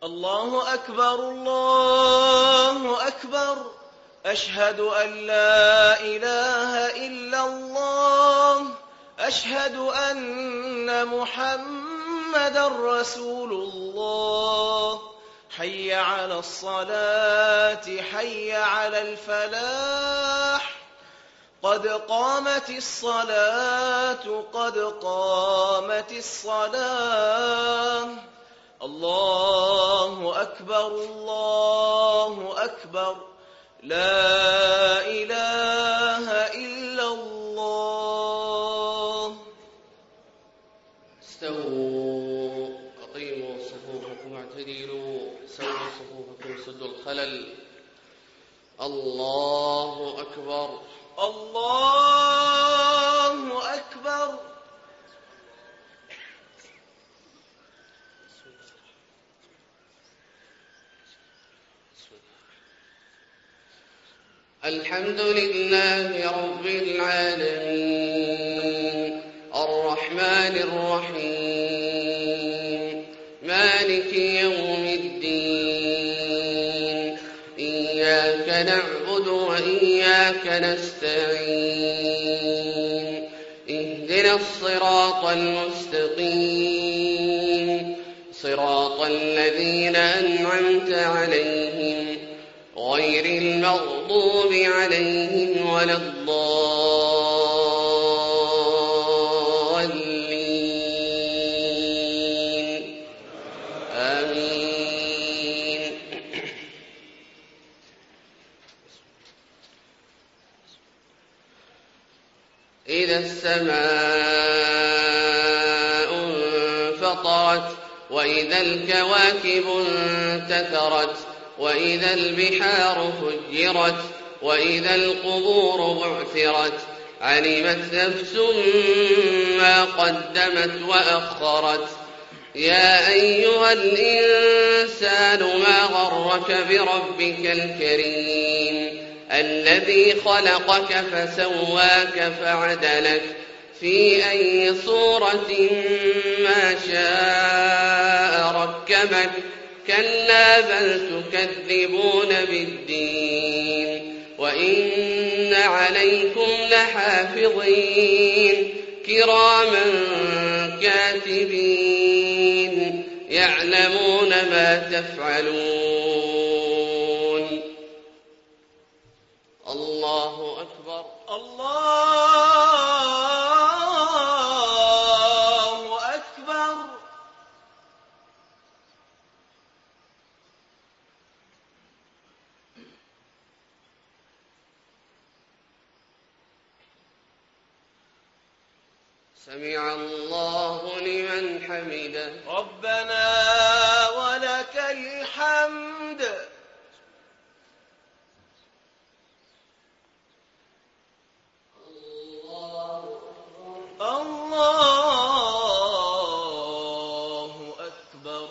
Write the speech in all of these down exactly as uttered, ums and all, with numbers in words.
الله أكبر الله أكبر أشهد أن لا إله إلا الله أشهد أن محمدا رسول الله حي على الصلاة حي على الفلاح قد قامت الصلاة قد قامت الصلاة الله أكبر الله أكبر لا إله إلا الله. استووا أقيموا صفوفكم واعتدلوا سووا صفوفكم سدوا الخلل. الله أكبر الله أكبر. الحمد لله رب العالمين الرحمن الرحيم مالك يوم الدين إياك نعبد وإياك نستعين اهدنا الصراط المستقيم صراط الذين أنعمت عليهم غير المغضوب عليهم ولا الضالين آمين. إذا السماء انفطرت وإذا الكواكب انتثرت وإذا البحار فجرت وإذا القبور بعثرت علمت نفس ما قدمت وأخرت. يا أيها الإنسان ما غرك بربك الكريم الذي خلقك فسواك فعدلك في أي صورة ما شاء ركبك كلا بل تكذبون بالدين وإن عليكم لحافظين كراما كاتبين يعلمون ما تفعلون. الله أكبر الله أكبر. سمع الله لمن حمده ربنا ولك الحمد. الله أكبر.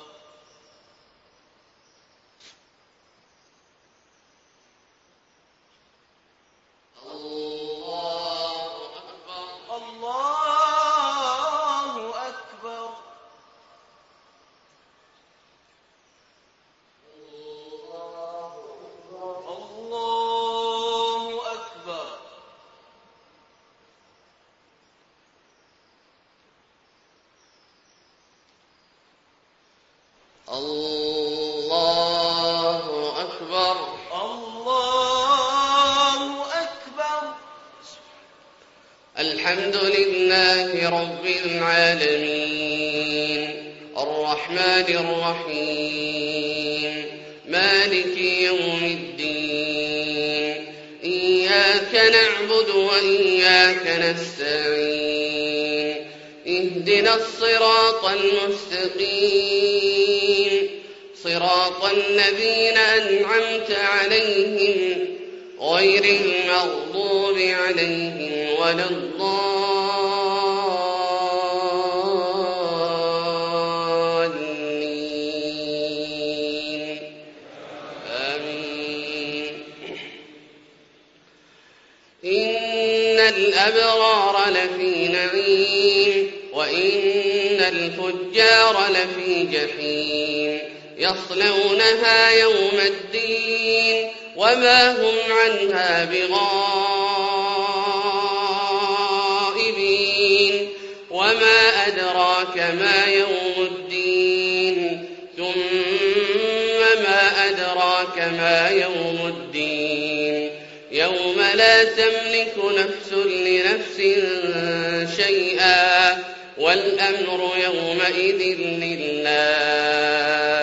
الله أكبر الله أكبر. الحمد لله رب العالمين الرحمن الرحيم مالك يوم الدين إياك نعبد وإياك نستعين اهدنا الصراط المستقيم صراط الذين أنعمت عليهم غير المغضوب عليهم ولا الضالين آمين. إن الأبرار لفي نعيم وإن الفجار لفي جحيم يصلونها يوم الدين وما هم عنها بغائبين وما أدراك ما يوم الدين ثم ما أدراك ما يوم الدين يوم لا تملك نفس لنفس شيئا والأمر يومئذ لله